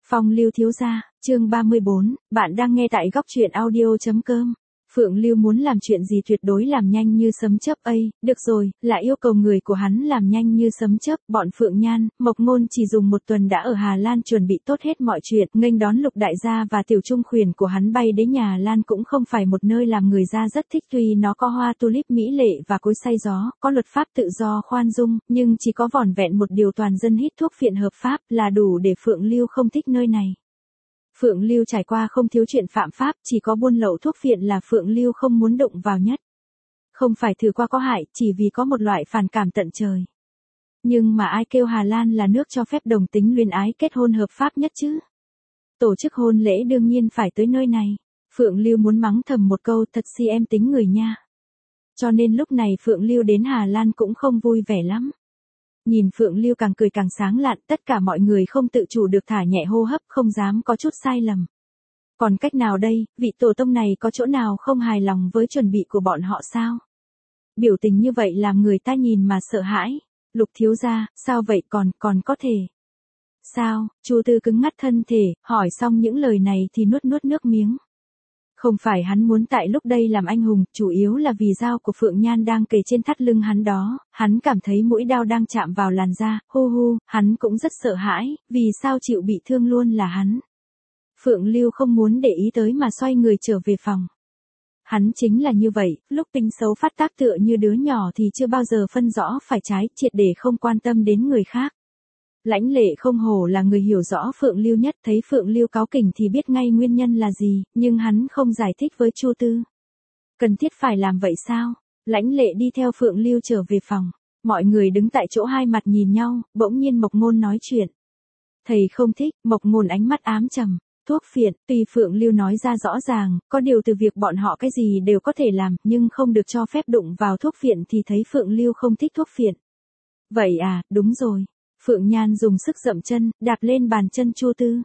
Phong Lưu thiếu gia, chương 34, bạn đang nghe tại góc truyện audio.com. Phượng Lưu muốn làm chuyện gì tuyệt đối làm nhanh như sấm chớp ấy, được rồi, là yêu cầu người của hắn làm nhanh như sấm chớp, bọn Phượng Nhan, Mộc Ngôn chỉ dùng một tuần đã ở Hà Lan chuẩn bị tốt hết mọi chuyện, nghênh đón Lục đại gia và tiểu trung khuyển của hắn bay đến nhà Lan cũng không phải một nơi làm người ta rất thích tuy nó có hoa tulip mỹ lệ và cối xay gió, có luật pháp tự do khoan dung, nhưng chỉ có vỏn vẹn một điều toàn dân hít thuốc phiện hợp pháp là đủ để Phượng Lưu không thích nơi này. Phượng Lưu trải qua không thiếu chuyện phạm pháp, chỉ có buôn lậu thuốc phiện là Phượng Lưu không muốn đụng vào nhất. Không phải thử qua có hại, chỉ vì có một loại phản cảm tận trời. Nhưng mà ai kêu Hà Lan là nước cho phép đồng tính luyến ái kết hôn hợp pháp nhất chứ? Tổ chức hôn lễ đương nhiên phải tới nơi này. Phượng Lưu muốn mắng thầm một câu thật si em tính người nha. Cho nên lúc này Phượng Lưu đến Hà Lan cũng không vui vẻ lắm. Nhìn Phượng Lưu càng cười càng sáng lạn, tất cả mọi người không tự chủ được thả nhẹ hô hấp, không dám có chút sai lầm. Còn cách nào đây, vị tổ tông này có chỗ nào không hài lòng với chuẩn bị của bọn họ sao? Biểu tình như vậy làm người ta nhìn mà sợ hãi. Lục thiếu gia, sao vậy còn có thể? Sao? Chu Tư cứng ngắt thân thể, hỏi xong những lời này thì nuốt nước miếng. Không phải hắn muốn tại lúc đây làm anh hùng, chủ yếu là vì dao của Phượng Nhan đang kề trên thắt lưng hắn đó, hắn cảm thấy mũi đao đang chạm vào làn da, hắn cũng rất sợ hãi, vì sao chịu bị thương luôn là hắn. Phượng Lưu không muốn để ý tới mà xoay người trở về phòng. Hắn chính là như vậy, lúc tính xấu phát tác tựa như đứa nhỏ thì chưa bao giờ phân rõ phải trái, triệt để không quan tâm đến người khác. Lãnh Lệ không hổ là người hiểu rõ Phượng Lưu nhất, thấy Phượng Lưu cáu kỉnh thì biết ngay nguyên nhân là gì, nhưng hắn không giải thích với Chu Tư. Cần thiết phải làm vậy sao? Lãnh Lệ đi theo Phượng Lưu trở về phòng. Mọi người đứng tại chỗ hai mặt nhìn nhau, bỗng nhiên Mộc Ngôn nói chuyện. Thầy không thích, Mộc Ngôn ánh mắt ám trầm. Thuốc phiện, tuy Phượng Lưu nói ra rõ ràng, có điều từ việc bọn họ cái gì đều có thể làm, nhưng không được cho phép đụng vào thuốc phiện thì thấy Phượng Lưu không thích thuốc phiện. Vậy à, đúng rồi. Phượng Nhan dùng sức dậm chân, đạp lên bàn chân Chu Tư.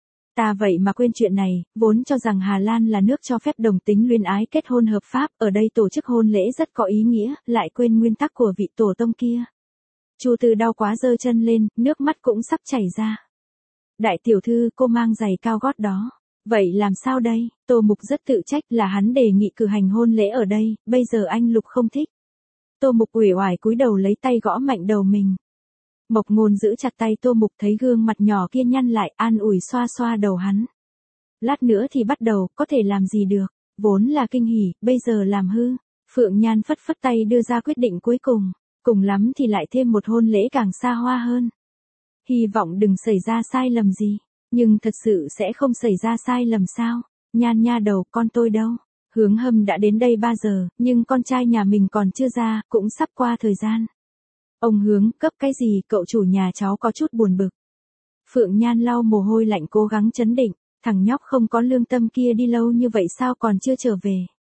Ta vậy mà quên chuyện này, vốn cho rằng Hà Lan là nước cho phép đồng tính luyến ái kết hôn hợp pháp, ở đây tổ chức hôn lễ rất có ý nghĩa, lại quên nguyên tắc của vị tổ tông kia. Chu Tư đau quá giơ chân lên, nước mắt cũng sắp chảy ra. Đại tiểu thư, cô mang giày cao gót đó. Vậy làm sao đây? Tô Mục rất tự trách, là hắn đề nghị cử hành hôn lễ ở đây, bây giờ anh Lục không thích. Tô Mục uể oải cúi đầu lấy tay gõ mạnh đầu mình. Mộc Ngôn giữ chặt tay Tô Mục, thấy gương mặt nhỏ kia nhăn lại, an ủi xoa xoa đầu hắn. Lát nữa thì bắt đầu, có thể làm gì được, vốn là kinh hỉ, bây giờ làm hư. Phượng Nhan phất phất tay đưa ra quyết định cuối cùng, cùng lắm thì lại thêm một hôn lễ càng xa hoa hơn. Hy vọng đừng xảy ra sai lầm gì, nhưng thật sự sẽ không xảy ra sai lầm sao? Nhan nha đầu, con tôi đâu? Hướng Hâm đã đến đây 3 giờ, nhưng con trai nhà mình còn chưa ra, cũng sắp qua thời gian. Ông Hướng, cấp cái gì, cậu chủ nhà cháu có chút buồn bực. Phượng Nhan lau mồ hôi lạnh cố gắng trấn định, thằng nhóc không có lương tâm kia đi lâu như vậy sao còn chưa trở về.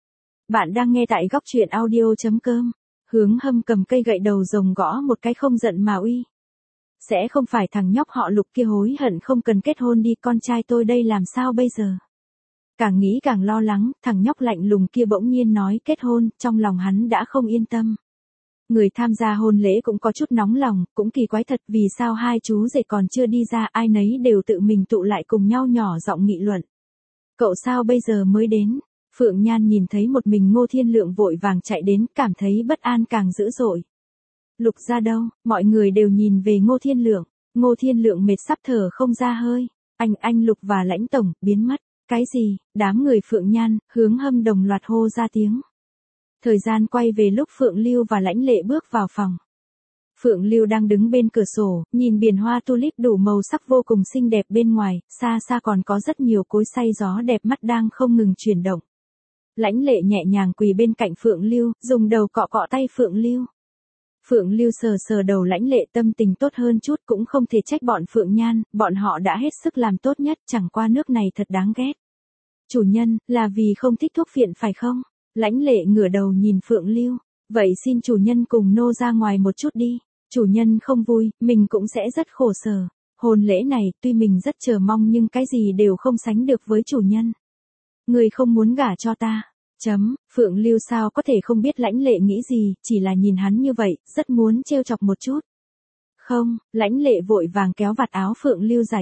Bạn đang nghe tại góc truyện audio.com. Hướng Hâm cầm cây gậy đầu rồng gõ một cái không giận mà uy. Sẽ không phải thằng nhóc họ Lục kia hối hận không cần kết hôn đi, con trai tôi đây làm sao bây giờ? Càng nghĩ càng lo lắng, thằng nhóc lạnh lùng kia bỗng nhiên nói kết hôn, trong lòng hắn đã không yên tâm. Người tham gia hôn lễ cũng có chút nóng lòng, cũng kỳ quái thật, vì sao hai chú rể còn chưa đi ra, ai nấy đều tự mình tụ lại cùng nhau nhỏ giọng nghị luận. Cậu sao bây giờ mới đến? Phượng Nhan nhìn thấy một mình Ngô Thiên Lượng vội vàng chạy đến, cảm thấy bất an càng dữ dội. Lục ra đâu? Mọi người đều nhìn về Ngô Thiên Lượng. Ngô Thiên Lượng mệt sắp thở không ra hơi. Anh Lục và Lãnh tổng biến mất. Cái gì? Đám người Phượng Nhan, Hướng Hâm đồng loạt hô ra tiếng. Thời gian quay về lúc Phượng Lưu và Lãnh Lệ bước vào phòng. Phượng Lưu đang đứng bên cửa sổ, nhìn biển hoa tulip đủ màu sắc vô cùng xinh đẹp bên ngoài, xa xa còn có rất nhiều cối xay gió đẹp mắt đang không ngừng chuyển động. Lãnh Lệ nhẹ nhàng quỳ bên cạnh Phượng Lưu, dùng đầu cọ cọ tay Phượng Lưu. Phượng Lưu sờ sờ đầu Lãnh Lệ, tâm tình tốt hơn chút, cũng không thể trách bọn Phượng Nhan, bọn họ đã hết sức làm tốt nhất, chẳng qua nước này thật đáng ghét. Chủ nhân, là vì không thích thuốc phiện phải không? Lãnh Lệ ngửa đầu nhìn Phượng Lưu, vậy xin chủ nhân cùng nô ra ngoài một chút đi, chủ nhân không vui, mình cũng sẽ rất khổ sở. Hôn lễ này, tuy mình rất chờ mong nhưng cái gì đều không sánh được với chủ nhân. Người không muốn gả cho ta. Phượng Lưu sao có thể không biết Lãnh Lệ nghĩ gì, chỉ là nhìn hắn như vậy, rất muốn trêu chọc một chút. Không, Lãnh Lệ vội vàng kéo vạt áo Phượng Lưu giải thích,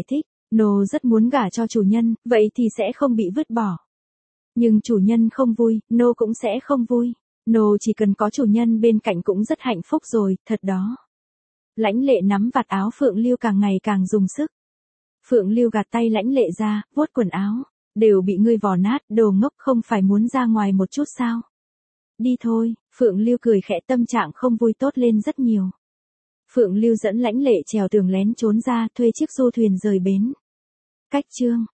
Nô rất muốn gả cho chủ nhân, vậy thì sẽ không bị vứt bỏ. Nhưng chủ nhân không vui, nô cũng sẽ không vui. Nô chỉ cần có chủ nhân bên cạnh cũng rất hạnh phúc rồi, thật đó. Lãnh Lệ nắm vạt áo Phượng Lưu càng ngày càng dùng sức. Phượng Lưu gạt tay Lãnh Lệ ra, vuốt quần áo. Đều bị ngươi vò nát, đồ ngốc, không phải muốn ra ngoài một chút sao? Đi thôi, Phượng Lưu cười khẽ, tâm trạng không vui tốt lên rất nhiều. Phượng Lưu dẫn Lãnh Lệ trèo tường lén trốn ra, thuê chiếc du thuyền rời bến. Cách chương